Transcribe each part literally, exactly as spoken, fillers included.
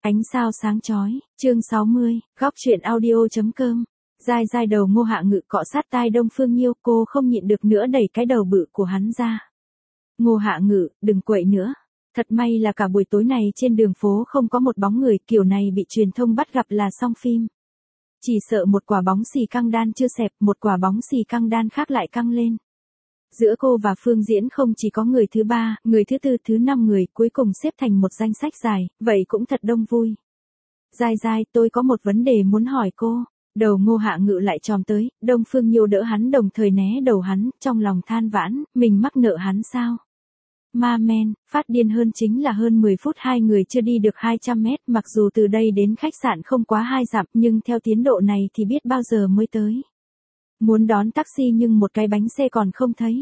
Ánh sao sáng chói, chương sáu mươi, góc truyện audio.com. Dai dai đầu Ngô Hạ Ngự cọ sát tai Đông Phương Nhiêu, cô không nhịn được nữa đẩy cái đầu bự của hắn ra. Ngô Hạ Ngự, đừng quậy nữa. Thật may là cả buổi tối này trên đường phố không có một bóng người, kiểu này bị truyền thông bắt gặp là xong phim. Chỉ sợ một quả bóng xì căng đan chưa xẹp, một quả bóng xì căng đan khác lại căng lên. Giữa cô và Phương Diễn không chỉ có người thứ ba, người thứ tư, thứ năm người, cuối cùng xếp thành một danh sách dài, vậy cũng thật đông vui. Dai dai, tôi có một vấn đề muốn hỏi cô. Đầu Ngô Hạ Ngự lại chòm tới, Đông Phương Nhiêu đỡ hắn đồng thời né đầu hắn, trong lòng than vãn, mình mắc nợ hắn sao? Ma men, phát điên hơn chính là hơn mười phút hai người chưa đi được hai trăm mét, mặc dù từ đây đến khách sạn không quá hai dặm, nhưng theo tiến độ này thì biết bao giờ mới tới. Muốn đón taxi nhưng một cái bánh xe còn không thấy.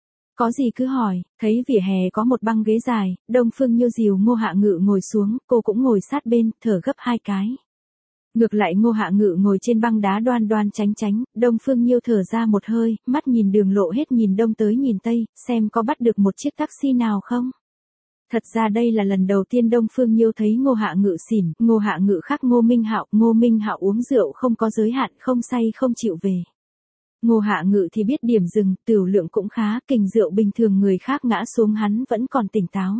Có gì cứ hỏi, thấy vỉa hè có một băng ghế dài, Đông Phương Nhiêu dìu Ngô Hạ Ngự ngồi xuống, cô cũng ngồi sát bên, thở gấp hai cái. Ngược lại Ngô Hạ Ngự ngồi trên băng đá đoan đoan tránh tránh, Đông Phương Nhiêu thở ra một hơi, mắt nhìn đường lộ hết nhìn đông tới nhìn tây, xem có bắt được một chiếc taxi nào không. Thật ra đây là lần đầu tiên Đông Phương Nhiêu thấy Ngô Hạ Ngự xỉn, Ngô Hạ Ngự khác Ngô Minh Hạo, Ngô Minh Hạo uống rượu không có giới hạn, không say không chịu về. Ngô Hạ Ngự thì biết điểm dừng, tửu lượng cũng khá, kình rượu bình thường người khác ngã xuống hắn vẫn còn tỉnh táo.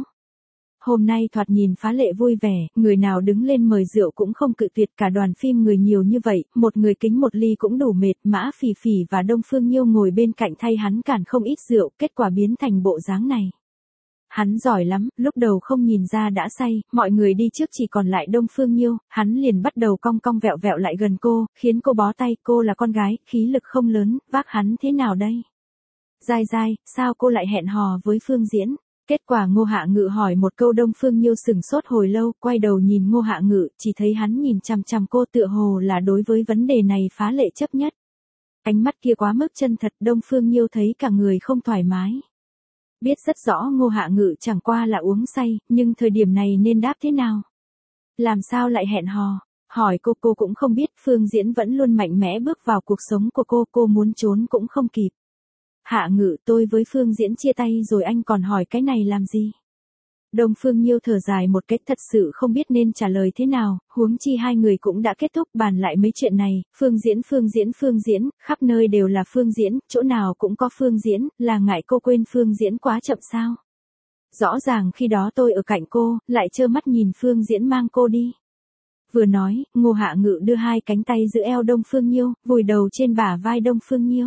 Hôm nay thoạt nhìn phá lệ vui vẻ, người nào đứng lên mời rượu cũng không cự tuyệt, cả đoàn phim người nhiều như vậy, một người kính một ly cũng đủ mệt. Mã Phỉ Phỉ và Đông Phương Nhiêu ngồi bên cạnh thay hắn cản không ít rượu, kết quả biến thành bộ dáng này. Hắn giỏi lắm, lúc đầu không nhìn ra đã say, mọi người đi trước chỉ còn lại Đông Phương Nhiêu, hắn liền bắt đầu cong cong vẹo vẹo lại gần cô, khiến cô bó tay, cô là con gái, khí lực không lớn, vác hắn thế nào đây? Dai dai, sao cô lại hẹn hò với Phương Diễn? Kết quả Ngô Hạ Ngự hỏi một câu, Đông Phương Nhiêu sửng sốt hồi lâu, quay đầu nhìn Ngô Hạ Ngự, chỉ thấy hắn nhìn chằm chằm cô, tựa hồ là đối với vấn đề này phá lệ chấp nhất. Ánh mắt kia quá mức chân thật, Đông Phương Nhiêu thấy cả người không thoải mái. Biết rất rõ Ngô Hạ Ngự chẳng qua là uống say, nhưng thời điểm này nên đáp thế nào? Làm sao lại hẹn hò? Hỏi cô cô cũng không biết, Phương Diễn vẫn luôn mạnh mẽ bước vào cuộc sống của cô, cô muốn trốn cũng không kịp. Hạ Ngự, tôi với Phương Diễn chia tay rồi anh còn hỏi cái này làm gì? Đông Phương Nhiêu thở dài một cái, thật sự không biết nên trả lời thế nào, huống chi hai người cũng đã kết thúc, bàn lại mấy chuyện này, Phương Diễn Phương Diễn Phương Diễn, khắp nơi đều là Phương Diễn, chỗ nào cũng có Phương Diễn, là ngại cô quên Phương Diễn quá chậm sao? Rõ ràng khi đó tôi ở cạnh cô, lại trơ mắt nhìn Phương Diễn mang cô đi. Vừa nói, Ngô Hạ Ngự đưa hai cánh tay giữ eo Đông Phương Nhiêu, vùi đầu trên bả vai Đông Phương Nhiêu.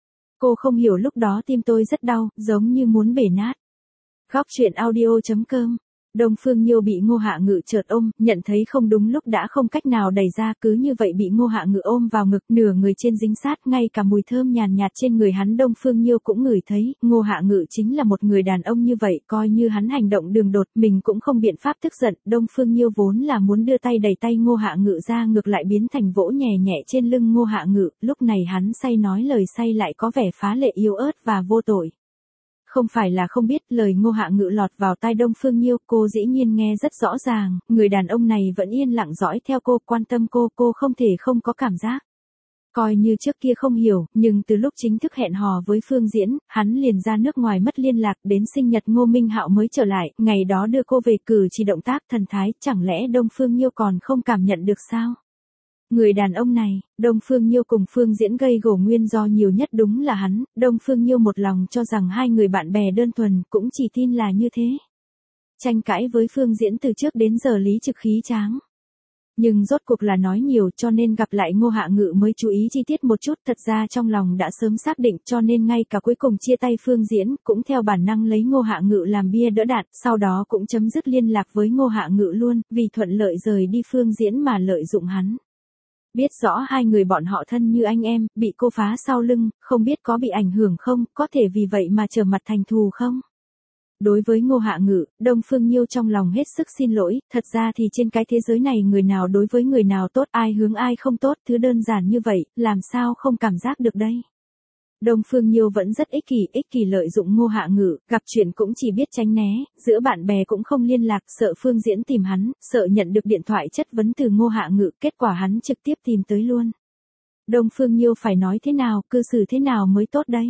Cô không hiểu lúc đó tim tôi rất đau, giống như muốn bể nát. Góc truyện audio.com. Đông Phương Nhiêu bị Ngô Hạ Ngự chợt ôm, nhận thấy không đúng lúc đã không cách nào đẩy ra, cứ như vậy bị Ngô Hạ Ngự ôm vào ngực, nửa người trên dính sát, ngay cả mùi thơm nhàn nhạt trên người hắn Đông Phương Nhiêu cũng ngửi thấy. Ngô Hạ Ngự chính là một người đàn ông như vậy, coi như hắn hành động đường đột, mình cũng không biện pháp tức giận. Đông Phương Nhiêu vốn là muốn đưa tay đẩy tay Ngô Hạ Ngự ra, ngược lại biến thành vỗ nhẹ nhẹ trên lưng Ngô Hạ Ngự, lúc này hắn say nói lời say lại có vẻ phá lệ yếu ớt và vô tội. Không phải là không biết, lời Ngô Hạ Ngự lọt vào tai Đông Phương Nhiêu, cô dĩ nhiên nghe rất rõ ràng, người đàn ông này vẫn yên lặng dõi theo cô, quan tâm cô, cô không thể không có cảm giác. Coi như trước kia không hiểu, nhưng từ lúc chính thức hẹn hò với Phương Diễn, hắn liền ra nước ngoài mất liên lạc, đến sinh nhật Ngô Minh Hạo mới trở lại, ngày đó đưa cô về, cử chỉ động tác thần thái, chẳng lẽ Đông Phương Nhiêu còn không cảm nhận được sao? Người đàn ông này, Đông Phương Nhiêu cùng Phương Diễn gây gổ nguyên do nhiều nhất đúng là hắn, Đông Phương Nhiêu một lòng cho rằng hai người bạn bè đơn thuần, cũng chỉ tin là như thế. Tranh cãi với Phương Diễn từ trước đến giờ lý trực khí tráng. Nhưng rốt cuộc là nói nhiều, cho nên gặp lại Ngô Hạ Ngự mới chú ý chi tiết một chút, thật ra trong lòng đã sớm xác định, cho nên ngay cả cuối cùng chia tay Phương Diễn, cũng theo bản năng lấy Ngô Hạ Ngự làm bia đỡ đạn, sau đó cũng chấm dứt liên lạc với Ngô Hạ Ngự luôn, vì thuận lợi rời đi Phương Diễn mà lợi dụng hắn. Biết rõ hai người bọn họ thân như anh em, bị cô phá sau lưng, không biết có bị ảnh hưởng không, có thể vì vậy mà trở mặt thành thù không? Đối với Ngô Hạ Ngự, Đông Phương Nhiêu trong lòng hết sức xin lỗi, thật ra thì trên cái thế giới này người nào đối với người nào tốt, ai hướng ai không tốt, thứ đơn giản như vậy, làm sao không cảm giác được đây? Đông Phương Nhiêu vẫn rất ích kỷ, ích kỷ lợi dụng Ngô Hạ Ngự, gặp chuyện cũng chỉ biết tránh né, giữa bạn bè cũng không liên lạc, sợ Phương Diễn tìm hắn, sợ nhận được điện thoại chất vấn từ Ngô Hạ Ngự, kết quả hắn trực tiếp tìm tới luôn. Đông Phương Nhiêu phải nói thế nào, cư xử thế nào mới tốt đây?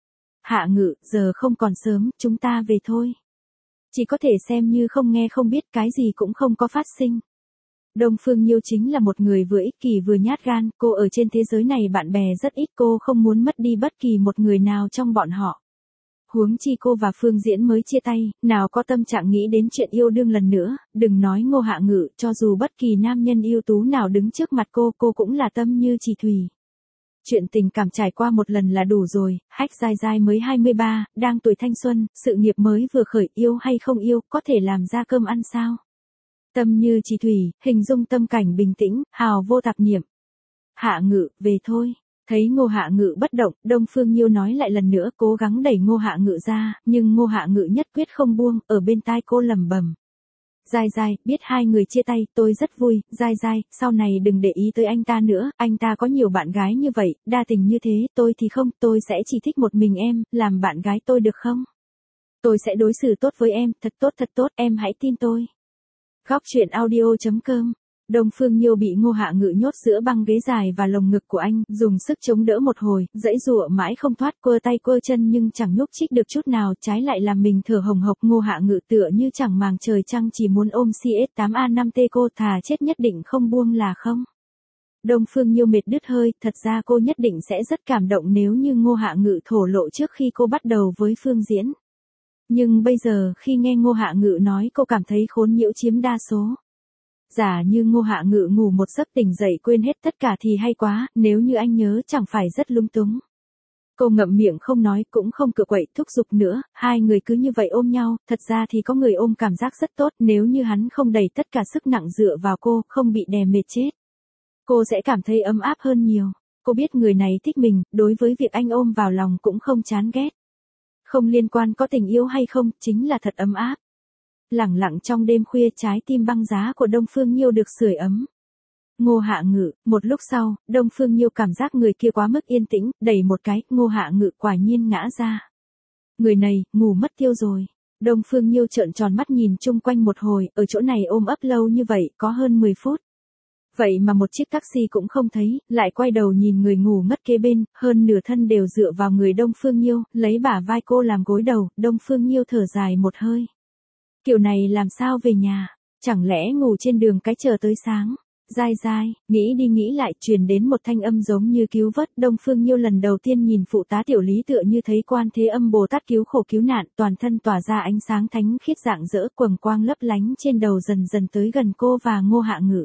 Hạ Ngự, giờ không còn sớm, chúng ta về thôi. Chỉ có thể xem như không nghe không biết, cái gì cũng không có phát sinh. Đông Phương Nhiêu chính là một người vừa ích kỷ vừa nhát gan, cô ở trên thế giới này bạn bè rất ít, cô không muốn mất đi bất kỳ một người nào trong bọn họ. Huống chi cô và Phương Diễn mới chia tay, nào có tâm trạng nghĩ đến chuyện yêu đương lần nữa, đừng nói Ngô Hạ Ngự, cho dù bất kỳ nam nhân ưu tú nào đứng trước mặt cô, cô cũng là tâm như chỉ thủy. Chuyện tình cảm trải qua một lần là đủ rồi, Hách Giai Giai mới hai mươi ba, đang tuổi thanh xuân, sự nghiệp mới vừa khởi, yêu hay không yêu, có thể làm ra cơm ăn sao? Tâm như chỉ thủy, hình dung tâm cảnh bình tĩnh, hào vô tạp niệm. Hạ Ngự, về thôi. Thấy Ngô Hạ Ngự bất động, Đông Phương Nhiêu nói lại lần nữa, cố gắng đẩy Ngô Hạ Ngự ra, nhưng Ngô Hạ Ngự nhất quyết không buông, ở bên tai cô lẩm bẩm. Giai Giai, biết hai người chia tay, tôi rất vui, Giai Giai, sau này đừng để ý tới anh ta nữa, anh ta có nhiều bạn gái như vậy, đa tình như thế, tôi thì không, tôi sẽ chỉ thích một mình em, làm bạn gái tôi được không? Tôi sẽ đối xử tốt với em, thật tốt thật tốt, em hãy tin tôi. Góc truyện audio chấm com. Đông Phương Nhiêu bị Ngô Hạ Ngự nhốt giữa băng ghế dài và lồng ngực của anh, dùng sức chống đỡ một hồi, dãy dụa mãi không thoát, quơ tay quơ chân nhưng chẳng nhúc nhích được chút nào, trái lại làm mình thở hồng hộc. Ngô Hạ Ngự tựa như chẳng màng trời trăng, chỉ muốn ôm C S tám A năm T, cô thà chết nhất định không buông là không. Đông Phương Nhiêu mệt đứt hơi, thật ra cô nhất định sẽ rất cảm động nếu như Ngô Hạ Ngự thổ lộ trước khi cô bắt đầu với Phương Diễn. Nhưng bây giờ khi nghe Ngô Hạ Ngự nói, cô cảm thấy khốn nhiễu chiếm đa số. Giả như Ngô Hạ Ngự ngủ một giấc tỉnh dậy quên hết tất cả thì hay quá, nếu như anh nhớ chẳng phải rất lung túng. Cô ngậm miệng không nói, cũng không cựa quậy thúc giục nữa, hai người cứ như vậy ôm nhau, thật ra thì có người ôm cảm giác rất tốt, nếu như hắn không đẩy tất cả sức nặng dựa vào cô, không bị đè mệt chết. Cô sẽ cảm thấy ấm áp hơn nhiều. Cô biết người này thích mình, đối với việc anh ôm vào lòng cũng không chán ghét. Không liên quan có tình yêu hay không, chính là thật ấm áp. Lẳng lặng trong đêm khuya, trái tim băng giá của Đông Phương Nhiêu được sưởi ấm. Ngô Hạ Ngự, một lúc sau, Đông Phương Nhiêu cảm giác người kia quá mức yên tĩnh, đẩy một cái, Ngô Hạ Ngự quả nhiên ngã ra. Người này, ngủ mất tiêu rồi. Đông Phương Nhiêu trợn tròn mắt nhìn chung quanh một hồi, ở chỗ này ôm ấp lâu như vậy, có hơn mười phút. Vậy mà một chiếc taxi cũng không thấy, lại quay đầu nhìn người ngủ ngất kế bên, hơn nửa thân đều dựa vào người Đông Phương Nhiêu, lấy bả vai cô làm gối đầu, Đông Phương Nhiêu thở dài một hơi. Kiểu này làm sao về nhà, chẳng lẽ ngủ trên đường cái chờ tới sáng. Giai Giai, nghĩ đi nghĩ lại, truyền đến một thanh âm giống như cứu vớt. Đông Phương Nhiêu lần đầu tiên nhìn phụ tá Tiểu Lý tựa như thấy Quan Thế Âm Bồ Tát cứu khổ cứu nạn, toàn thân tỏa ra ánh sáng thánh khiết rạng rỡ, quầng quang lấp lánh trên đầu dần dần tới gần cô và Ngô Hạ Ngự.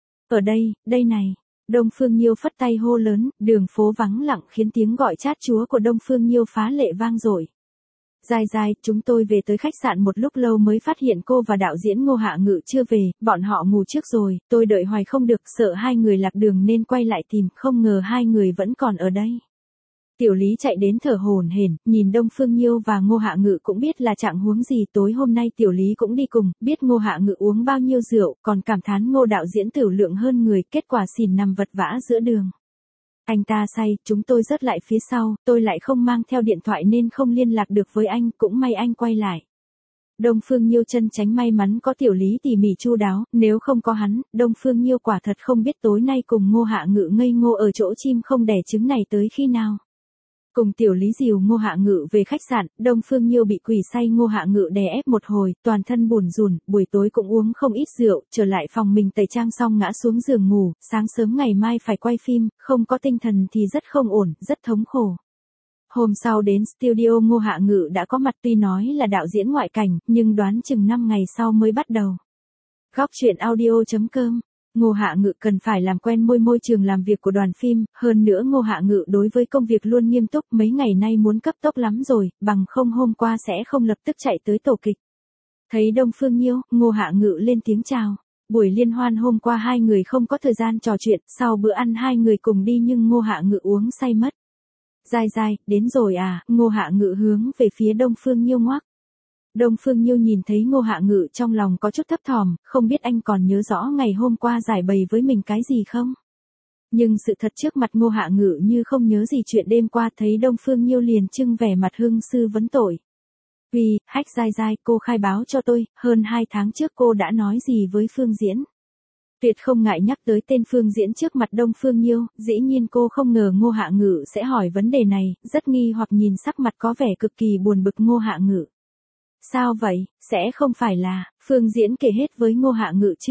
Ở đây, đây này. Đông Phương Nhiêu phất tay hô lớn, đường phố vắng lặng khiến tiếng gọi chát chúa của Đông Phương Nhiêu phá lệ vang dội. Giai Giai, chúng tôi về tới khách sạn một lúc lâu mới phát hiện cô và đạo diễn Ngô Hạ Ngự chưa về, bọn họ ngủ trước rồi, tôi đợi hoài không được, sợ hai người lạc đường nên quay lại tìm, không ngờ hai người vẫn còn ở đây. Tiểu Lý chạy đến thở hổn hển, nhìn Đông Phương Nhiêu và Ngô Hạ Ngự cũng biết là trạng huống gì, tối hôm nay Tiểu Lý cũng đi cùng, biết Ngô Hạ Ngự uống bao nhiêu rượu, còn cảm thán Ngô đạo diễn tửu lượng hơn người, kết quả xỉn nằm vật vã giữa đường. Anh ta say, chúng tôi rớt lại phía sau, tôi lại không mang theo điện thoại nên không liên lạc được với anh, cũng may anh quay lại. Đông Phương Nhiêu chân tránh may mắn có Tiểu Lý tỉ mỉ chu đáo, nếu không có hắn, Đông Phương Nhiêu quả thật không biết tối nay cùng Ngô Hạ Ngự ngây ngô ở chỗ chim không đẻ trứng này tới khi nào. Cùng Tiểu Lý dìu Ngô Hạ Ngự về khách sạn, Đông Phương Nhiêu bị quỷ say Ngô Hạ Ngự đè ép một hồi, toàn thân bủn rủn, buổi tối cũng uống không ít rượu, trở lại phòng mình tẩy trang xong ngã xuống giường ngủ, sáng sớm ngày mai phải quay phim, không có tinh thần thì rất không ổn, rất thống khổ. Hôm sau đến studio Ngô Hạ Ngự đã có mặt, tuy nói là đạo diễn ngoại cảnh, nhưng đoán chừng năm ngày sau mới bắt đầu. Góc truyện audio chấm com. Ngô Hạ Ngự cần phải làm quen môi môi trường làm việc của đoàn phim, hơn nữa Ngô Hạ Ngự đối với công việc luôn nghiêm túc, mấy ngày nay muốn cấp tốc lắm rồi, bằng không hôm qua sẽ không lập tức chạy tới tổ kịch. Thấy Đông Phương Nhiêu, Ngô Hạ Ngự lên tiếng chào. Buổi liên hoan hôm qua hai người không có thời gian trò chuyện, sau bữa ăn hai người cùng đi nhưng Ngô Hạ Ngự uống say mất. Giai Giai, đến rồi à, Ngô Hạ Ngự hướng về phía Đông Phương Nhiêu ngoắc. Đông Phương Nhiêu nhìn thấy Ngô Hạ Ngự trong lòng có chút thấp thỏm, không biết anh còn nhớ rõ ngày hôm qua giải bày với mình cái gì không? Nhưng sự thật trước mặt Ngô Hạ Ngự như không nhớ gì chuyện đêm qua, thấy Đông Phương Nhiêu liền trưng vẻ mặt hương sư vấn tội. Vì, Hách Giai Giai, cô khai báo cho tôi, hơn hai tháng trước cô đã nói gì với Phương Diễn? Tuyệt không ngại nhắc tới tên Phương Diễn trước mặt Đông Phương Nhiêu, dĩ nhiên cô không ngờ Ngô Hạ Ngự sẽ hỏi vấn đề này, rất nghi hoặc nhìn sắc mặt có vẻ cực kỳ buồn bực Ngô Hạ Ngự. Sao vậy, sẽ không phải là, Phương Diễn kể hết với Ngô Hạ Ngự chứ?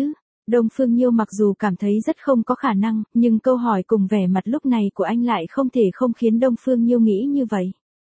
Đông Phương Nhiêu mặc dù cảm thấy rất không có khả năng, nhưng câu hỏi cùng vẻ mặt lúc này của anh lại không thể không khiến Đông Phương Nhiêu nghĩ như vậy.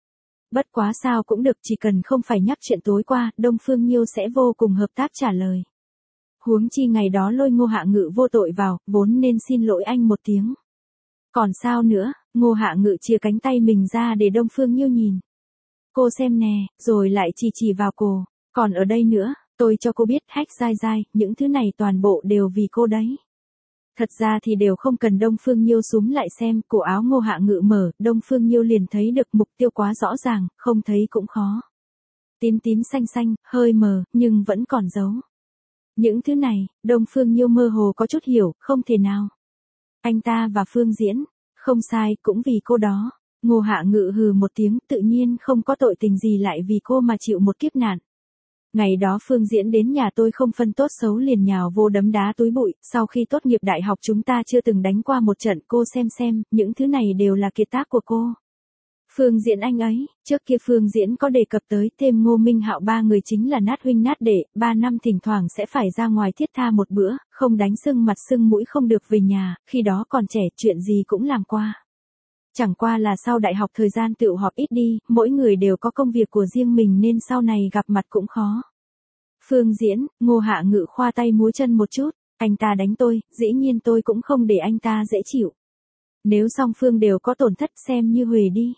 Bất quá sao cũng được, chỉ cần không phải nhắc chuyện tối qua, Đông Phương Nhiêu sẽ vô cùng hợp tác trả lời. Huống chi ngày đó lôi Ngô Hạ Ngự vô tội vào, vốn nên xin lỗi anh một tiếng. Còn sao nữa, Ngô Hạ Ngự chia cánh tay mình ra để Đông Phương Nhiêu nhìn. Cô xem nè, rồi lại chỉ chỉ vào cô, còn ở đây nữa, tôi cho cô biết Hách Giai Giai, những thứ này toàn bộ đều vì cô đấy. Thật ra thì đều không cần Đông Phương Nhiêu súm lại xem, cổ áo Ngô Hạ Ngự mở, Đông Phương Nhiêu liền thấy được mục tiêu quá rõ ràng, không thấy cũng khó. Tím tím xanh xanh, hơi mờ, nhưng vẫn còn giấu. Những thứ này, Đông Phương Nhiêu mơ hồ có chút hiểu, không thể nào. Anh ta và Phương Diễn, không sai, cũng vì cô đó. Ngô Hạ Ngự hừ một tiếng, tự nhiên không có tội tình gì lại vì cô mà chịu một kiếp nạn. Ngày đó Phương Diễn đến nhà tôi không phân tốt xấu liền nhào vô đấm đá túi bụi, sau khi tốt nghiệp đại học chúng ta chưa từng đánh qua một trận, cô xem xem, những thứ này đều là kiệt tác của cô. Phương Diễn anh ấy, trước kia Phương Diễn có đề cập tới thêm Ngô Minh Hạo ba người chính là nát huynh nát đệ, ba năm thỉnh thoảng sẽ phải ra ngoài thiết tha một bữa, không đánh sưng mặt sưng mũi không được về nhà, khi đó còn trẻ chuyện gì cũng làm qua. Chẳng qua là sau đại học thời gian tụ họp ít đi, mỗi người đều có công việc của riêng mình nên sau này gặp mặt cũng khó. Phương Diễn, Ngô Hạ Ngự khoa tay múa chân một chút, anh ta đánh tôi, dĩ nhiên tôi cũng không để anh ta dễ chịu. Nếu song phương đều có tổn thất xem như huề đi.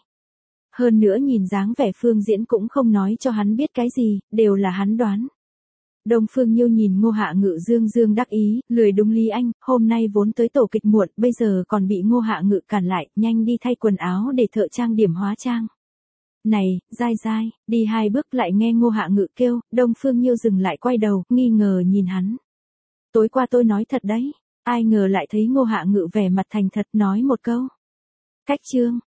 Hơn nữa nhìn dáng vẻ Phương Diễn cũng không nói cho hắn biết cái gì, đều là hắn đoán. Đông Phương Nhiêu nhìn Ngô Hạ Ngự dương dương đắc ý, lười đúng lý anh, hôm nay vốn tới tổ kịch muộn, bây giờ còn bị Ngô Hạ Ngự cản lại, nhanh đi thay quần áo để thợ trang điểm hóa trang. Này, Giai Giai, đi hai bước lại nghe Ngô Hạ Ngự kêu, Đông Phương Nhiêu dừng lại quay đầu, nghi ngờ nhìn hắn. Tối qua tôi nói thật đấy, ai ngờ lại thấy Ngô Hạ Ngự vẻ mặt thành thật nói một câu. Cách chương.